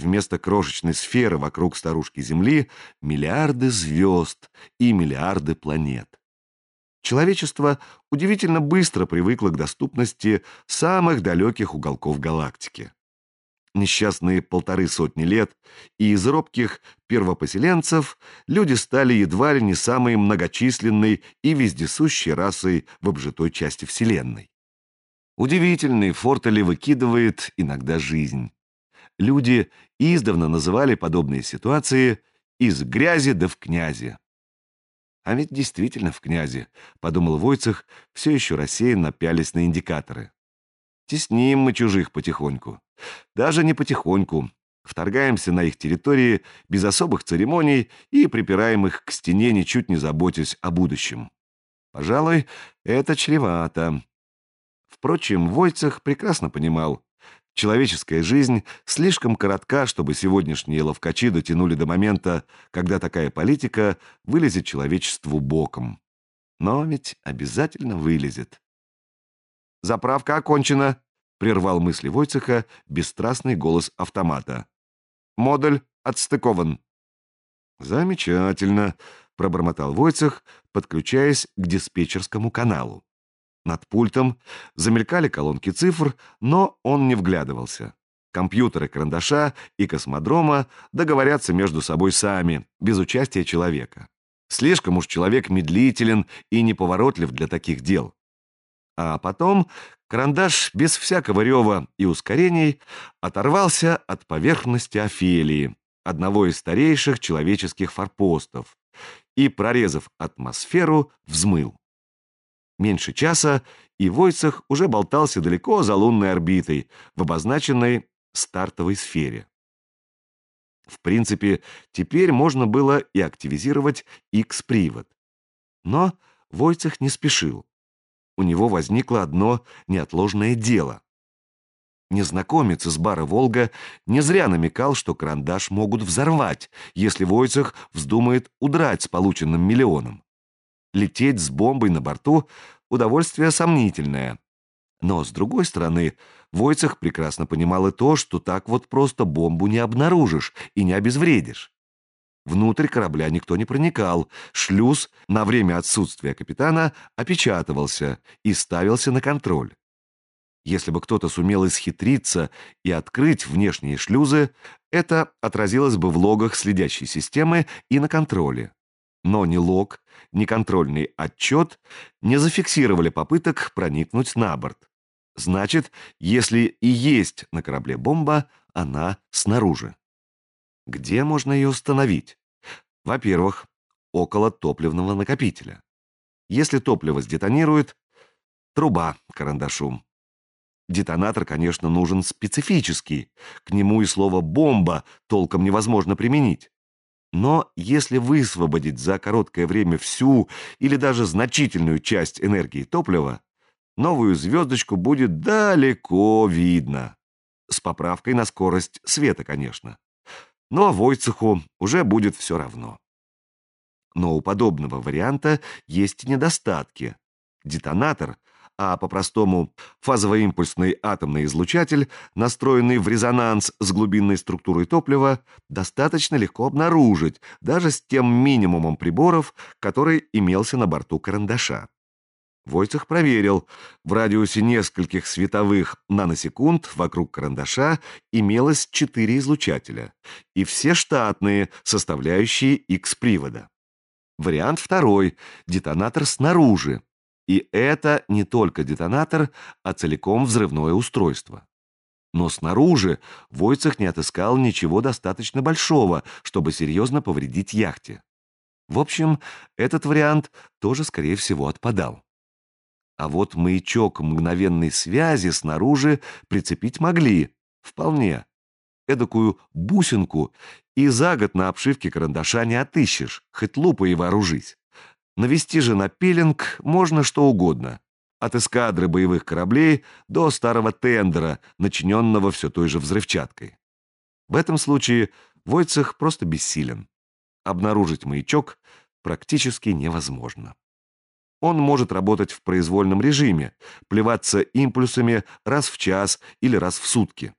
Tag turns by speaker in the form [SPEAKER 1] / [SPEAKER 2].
[SPEAKER 1] Вместо крошечной сферы вокруг старушки Земли миллиарды звезд и миллиарды планет. Человечество удивительно быстро привыкло к доступности самых далеких уголков галактики. Несчастные 150 лет, и из робких первопоселенцев люди стали едва ли не самой многочисленной и вездесущей расой в обжитой части Вселенной. Удивительные фортели выкидывает иногда жизнь. Люди издавна называли подобные ситуации «из грязи да в князи». А ведь действительно в князи, подумал Войцех, все еще рассеянно пялись на индикаторы. Тесним мы чужих потихоньку. Даже не потихоньку. Вторгаемся на их территории без особых церемоний и припираем их к стене, ничуть не заботясь о будущем. Пожалуй, это чревато. Впрочем, Войцех прекрасно понимал, человеческая жизнь слишком коротка, чтобы сегодняшние ловкачи дотянули до момента, когда такая политика вылезет человечеству боком. Но ведь обязательно вылезет. «Заправка окончена», — прервал мысли Войцеха бесстрастный голос автомата. «Модуль отстыкован». «Замечательно», — пробормотал Войцех, подключаясь к диспетчерскому каналу. Над пультом замелькали колонки цифр, но он не вглядывался. Компьютеры карандаша и космодрома договорятся между собой сами, без участия человека. Слишком уж человек медлителен и неповоротлив для таких дел. А потом карандаш без всякого рева и ускорений оторвался от поверхности Офелии, одного из старейших человеческих форпостов, и, прорезав атмосферу, взмыл. Меньше часа, и Войцех уже болтался далеко за лунной орбитой в обозначенной стартовой сфере. В принципе, теперь можно было и активизировать X-привод. Но Войцех не спешил. У него возникло одно неотложное дело. Незнакомец из бара «Волга» не зря намекал, что карандаш могут взорвать, если Войцех вздумает удрать с полученным миллионом. Лететь с бомбой на борту – удовольствие сомнительное. Но, с другой стороны, Войцех прекрасно понимал и то, что так вот просто бомбу не обнаружишь и не обезвредишь. Внутрь корабля никто не проникал, шлюз на время отсутствия капитана опечатывался и ставился на контроль. Если бы кто-то сумел исхитриться и открыть внешние шлюзы, это отразилось бы в логах следящей системы и на контроле. Но ни лог, ни контрольный отчет не зафиксировали попыток проникнуть на борт. Значит, если и есть на корабле бомба, она снаружи. Где можно ее установить? Во-первых, около топливного накопителя. Если топливо сдетонирует, труба к карандашу. Детонатор, конечно, нужен специфический, к нему и слово «бомба» толком невозможно применить. Но если высвободить за короткое время всю или даже значительную часть энергии топлива, новую звездочку будет далеко видно. С поправкой на скорость света, конечно. Но Войцеху уже будет все равно. Но у подобного варианта есть недостатки. Детонатор, а по-простому фазово-импульсный атомный излучатель, настроенный в резонанс с глубинной структурой топлива, достаточно легко обнаружить, даже с тем минимумом приборов, который имелся на борту карандаша. Войцех проверил, в радиусе нескольких световых наносекунд вокруг карандаша имелось 4 излучателя, и все штатные, составляющие X-привода. Вариант второй – детонатор снаружи. И это не только детонатор, а целиком взрывное устройство. Но снаружи Войцех не отыскал ничего достаточно большого, чтобы серьезно повредить яхте. В общем, этот вариант тоже, скорее всего, отпадал. А вот маячок мгновенной связи снаружи прицепить могли, вполне. Эдакую бусинку и за год на обшивке карандаша не отыщешь, хоть лупой и вооружись. Навести же на пилинг можно что угодно. От эскадры боевых кораблей до старого тендера, начиненного все той же взрывчаткой. В этом случае Войцех просто бессилен. Обнаружить маячок практически невозможно. Он может работать в произвольном режиме, плеваться импульсами раз в час или раз в сутки.